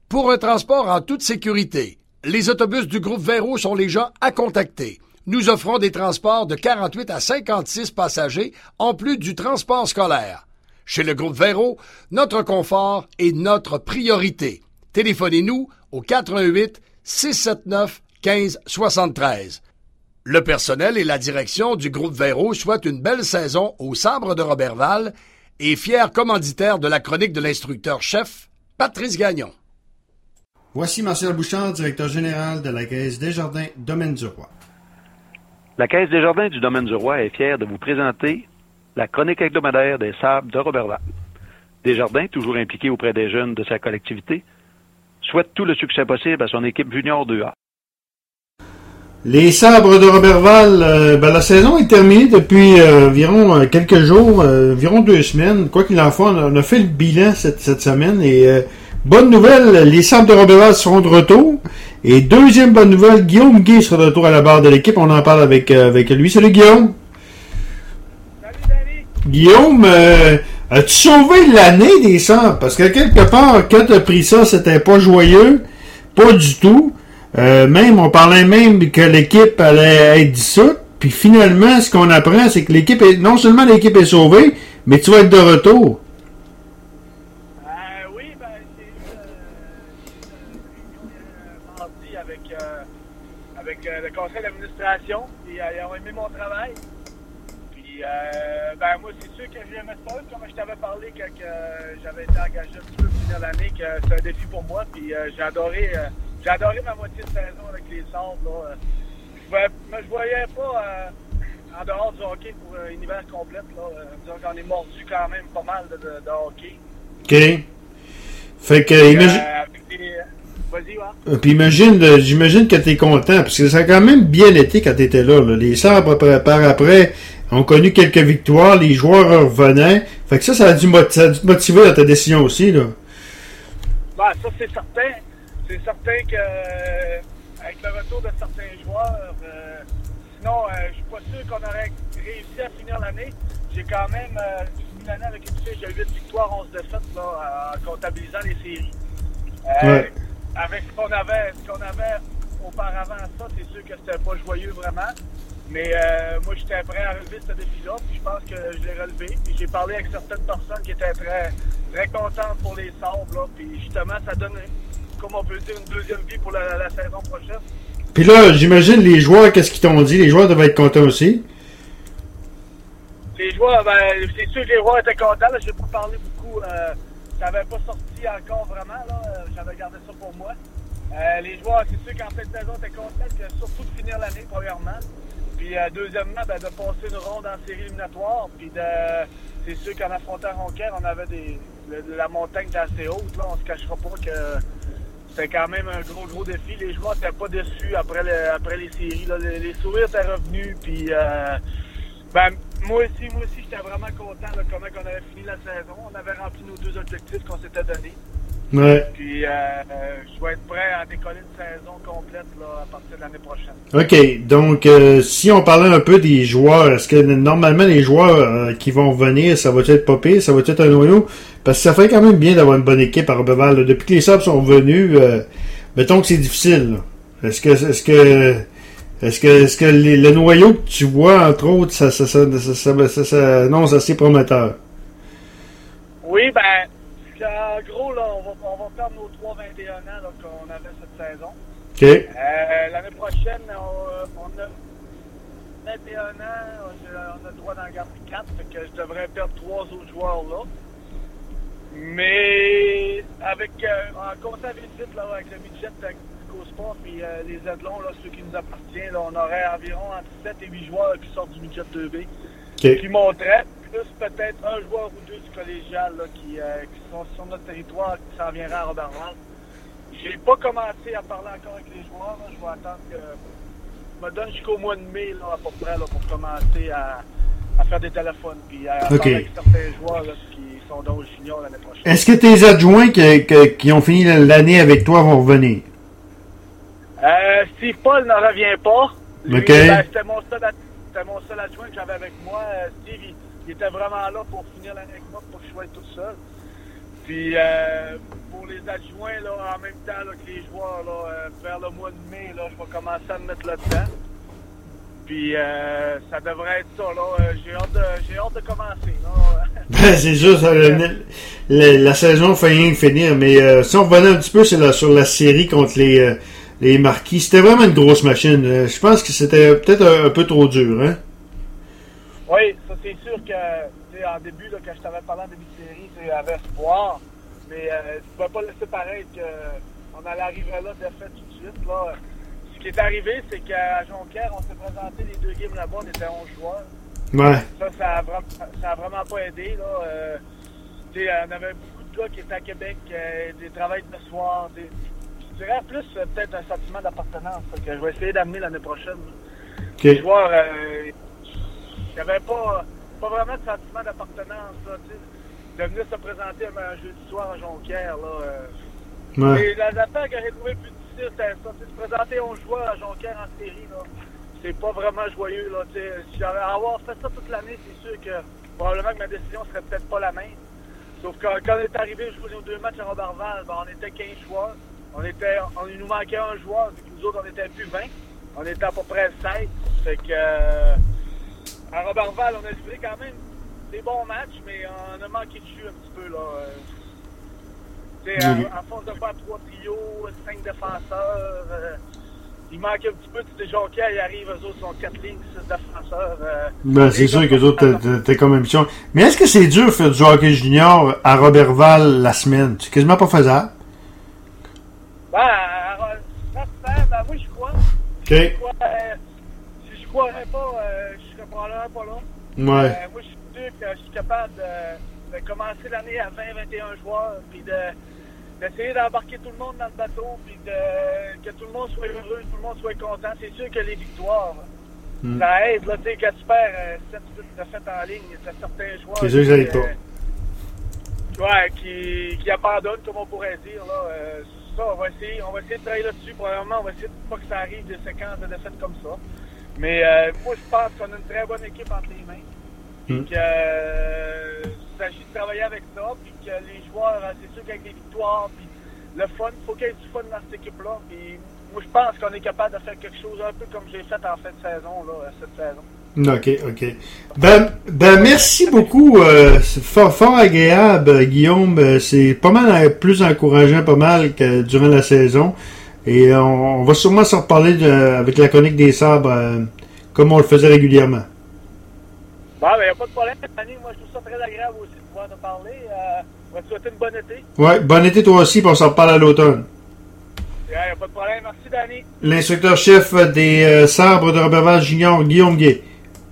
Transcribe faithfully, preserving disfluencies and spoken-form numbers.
Pour un transport en toute sécurité, les autobus du groupe Véro sont les gens à contacter. Nous offrons des transports de quarante-huit à cinquante-six passagers, en plus du transport scolaire. Chez le groupe Véro, notre confort est notre priorité. Téléphonez-nous au quatre un huit, six sept neuf, un cinq sept trois. Le personnel et la direction du groupe Véro souhaitent une belle saison au Sabre de Roberval et fier commanditaire de la chronique de l'instructeur-chef, Patrice Gagnon. Voici Martial Bouchard, directeur général de la Caisse Desjardins Domaine du Roi. La Caisse Desjardins du Domaine du Roi est fière de vous présenter la chronique hebdomadaire des Sables de Roberval. Desjardins, toujours impliqué auprès des jeunes de sa collectivité, souhaite tout le succès possible à son équipe junior deux A. Les Sabres de Roberval, euh, ben, la saison est terminée depuis euh, environ euh, quelques jours, euh, environ deux semaines. Quoi qu'il en soit, on a, on a fait le bilan cette, cette semaine et euh, bonne nouvelle, les Sabres de Roberval seront de retour. Et deuxième bonne nouvelle, Guillaume Guy sera de retour à la barre de l'équipe. On en parle avec, euh, avec lui. Salut Guillaume. Salut Danny. Guillaume, euh, as-tu sauvé l'année des Sabres? Parce que quelque part, quand tu as pris ça, c'était pas joyeux. Pas du tout. Euh, même, on parlait même que l'équipe allait être dissoute. Puis finalement, ce qu'on apprend, c'est que l'équipe est, non seulement l'équipe est sauvée, mais tu vas être de retour. Euh, oui, ben, j'ai eu euh, une réunion euh, mardi avec, euh, avec euh, le conseil d'administration. Puis, euh, ils ont aimé mon travail. Puis, euh, ben, moi, c'est sûr que j'aimais ça. Comme je t'avais parlé quand euh, j'avais été engagé un petit peu plus dans l'année, que c'est un défi pour moi. Puis, euh, j'ai adoré. Euh, J'ai adoré ma moitié de saison avec les Sabres. Là. Je voyais, je voyais pas euh, en dehors du hockey pour euh, une hiver complète. Là. Euh, disons qu'on est mordu quand même pas mal de, de, de hockey. OK. Fait que, imagine... Euh, avec des... Vas-y, ouais. Puis imagine, euh, j'imagine que t'es content, parce que ça a quand même bien été quand t'étais là, là. Les Sabres, par, par après, ont connu quelques victoires, les joueurs revenaient. Fait que ça, ça a dû, mot- ça a dû te motiver dans ta décision aussi, là. Ben, ça, c'est certain. C'est certain que euh, avec le retour de certains joueurs, euh, sinon, euh, je suis pas sûr qu'on aurait réussi à finir l'année. J'ai quand même euh, fini l'année avec une fiche de huit victoires, onze défaites, là, en comptabilisant les séries. Euh, Ouais. Avec ce qu'on avait, ce qu'on avait auparavant, ça, c'est sûr que c'était pas joyeux vraiment. Mais euh, moi, j'étais prêt à relever ce défi-là, puis je pense que je l'ai relevé. Puis j'ai parlé avec certaines personnes qui étaient très, très contentes pour les Sabres, là, puis justement, ça donne, comme on peut dire, une deuxième vie pour la, la saison prochaine. Puis là, j'imagine les joueurs, qu'est-ce qu'ils t'ont dit? Les joueurs devaient être contents aussi. Les joueurs, ben, c'est sûr que les joueurs étaient contents. Là, j'ai pas parlé beaucoup. Euh, ça n'avait pas sorti encore vraiment. Là, euh, j'avais gardé ça pour moi. Euh, les joueurs, c'est sûr qu'en fin de saison, étaient contents, que, surtout de finir l'année, premièrement. Puis euh, deuxièmement, ben, de passer une ronde en série éliminatoire. Puis de, c'est sûr qu'en affrontant Ronquière, on avait des, le, la montagne était assez haute. Là, on se cachera pas que c'était quand même un gros, gros défi. Les joueurs n'étaient pas déçus après, le, après les séries. Là. Les, les sourires étaient revenus. Puis, euh, ben, moi aussi, moi aussi, j'étais vraiment content de comment on avait fini la saison. On avait rempli nos deux objectifs qu'on s'était donnés. Ouais. Puis, euh, je vais être prêt à décoller une saison complète là, à partir de l'année prochaine. OK. Donc, euh, si on parlait un peu des joueurs, est-ce que normalement les joueurs euh, qui vont venir, ça va être pas pire, ça va être un noyau? Parce que ça fait quand même bien d'avoir une bonne équipe à Roberval. Là. Depuis que les Sabres sont venus, euh, mettons que c'est difficile. Là. Est-ce que est-ce que est-ce que est-ce que les, le noyau que tu vois, entre autres, ça ça ça, ça, ça, ça, ça non, c'est assez prometteur? Oui, ben, en gros, là, on va, on va perdre nos trois vingt et un ans là, qu'on avait cette saison. OK. Euh, l'année prochaine, on, on a vingt et un ans, on a le droit d'en garder quatre, fait que je devrais perdre trois autres joueurs là. Mais avec euh, en comptant vite là, avec le budget de CoSport et euh, les Aidelons, là, ceux qui nous appartiennent, là, on aurait environ entre sept et huit joueurs qui sortent du budget deux B. Okay. Qui montraient, plus peut-être un joueur ou deux du collégial là, qui, euh, qui sont sur notre territoire, qui s'en viendraient à Roberval. J'ai pas commencé à parler encore avec les joueurs. Là. Je vais attendre que je me donne jusqu'au mois de mai là, à peu près là, pour commencer à, à faire des téléphones puis à okay. parler avec certains joueurs là, qui sont dans le junior l'année prochaine. Est-ce que tes adjoints que, que, qui ont fini l'année avec toi vont revenir? Euh, Steve Paul ne revient pas. Lui, okay. ben, c'était mon seul C'était mon seul adjoint que j'avais avec moi. Steve, il, il était vraiment là pour finir l'année avec moi, pour que je sois tout seul. Puis, euh, pour les adjoints, là, en même temps là, que les joueurs, là, euh, vers le mois de mai, là, je vais commencer à me mettre là-dedans. Puis euh, ça devrait être ça, là. Euh, j'ai hâte de, j'ai hâte de commencer, là. Ben, c'est sûr, ça, le, la, la saison fait rien que finir, mais euh, si on revenait un petit peu sur la, sur la série contre les, euh, les Marquis, c'était vraiment une grosse machine. Euh, je pense que c'était peut-être un, un peu trop dur, hein? Oui, ça c'est sûr que, tu sais, en début, là, quand je t'avais parlé en début de série, tu avais espoir, mais euh, tu ne pouvais pas laisser paraître qu'on allait arriver là de fait tout de suite, là. Ce qui est arrivé, c'est qu'à Jonquière, on s'est présenté les deux games là-bas, on était onze joueurs. Ouais. Ça, ça a, vraiment, ça a vraiment pas aidé, là. Euh, tu sais, on avait beaucoup de gars qui étaient à Québec, euh, des travails de soir, des, je dirais plus euh, peut-être un sentiment d'appartenance, là, que je vais essayer d'amener l'année prochaine. Okay. Les joueurs, euh, il n'y avait pas, pas vraiment de sentiment d'appartenance, là, tu sais. De venir se présenter un jeudi soir à Jonquière, là. Euh, ouais. Et la affaire que j'ai trouvé plus difficile, c'était ça. Se présenter onze joueurs à Jonquière en série, là, c'est pas vraiment joyeux, là. Tu sais, si j'avais à avoir fait ça toute l'année, c'est sûr que probablement que ma décision serait peut-être pas la même. Sauf que quand on est arrivé, je jouais nos deux matchs à Roberval, ben, on était quinze joueurs. On était, on, il nous manquait un joueur, vu que nous autres, on était plus vingt. On était à peu près seize. Fait que, euh, à Roberval, on a livré quand même des bons matchs, mais on a manqué de jus un petit peu, là. Tu sais, à, à force de faire trois trios, cinq défenseurs, euh, il manque un petit peu. Tu sais, Jonquière, ils arrivent, eux autres sont quatre lignes, six défenseurs. Euh, ben, c'est sûr que les autres, t'es comme émission. Mais est-ce que c'est dur de faire du hockey junior à Roberval la semaine? C'est quasiment pas faisable. Ben, ça se fait, ben, moi, je crois. OK. Je crois, euh, si je croirais pas, euh, je serais probablement pas là. Ouais. Euh, moi, je suis sûr que je suis capable de, de commencer l'année à vingt vingt et un joueurs, puis de, d'essayer d'embarquer tout le monde dans le bateau, puis de, que tout le monde soit heureux, tout le monde soit content. C'est sûr que les victoires, mm. ça aide. Là, tu sais, quand tu perds euh, sept de fait en ligne, il y a certains joueurs c'est sûr que ça aide pas. Euh, ouais, qui, qui abandonnent, comme on pourrait dire. Là, euh, ça, on va essayer, on va essayer de travailler là-dessus. Probablement, on va essayer de pas que ça arrive des séquences de défaites comme ça. Mais euh, moi, je pense qu'on a une très bonne équipe entre les mains. Puis que euh, il s'agit de travailler avec ça. Puis que les joueurs, c'est sûr qu'avec des victoires, puis le fun, il faut qu'il y ait du fun dans cette équipe-là. Puis moi, je pense qu'on est capable de faire quelque chose un peu comme j'ai fait en fin de saison, là, cette saison. OK, OK. Ben, ben merci beaucoup. Euh, c'est fort, fort agréable, Guillaume. C'est pas mal plus encourageant, pas mal que durant la saison. Et on, on va sûrement s'en reparler de, avec la chronique des sabres, euh, comme on le faisait régulièrement. Bon, ben, il n'y a pas de problème, Danny. Moi, je trouve ça très agréable aussi de pouvoir te parler. Euh, on va te souhaiter une bonne été. Ouais, bon été toi aussi, puis on s'en reparle à l'automne. Il n'y a pas de problème. Merci, Danny. L'instructeur-chef des euh, sabres de Roberval Junior, Guillaume Guay.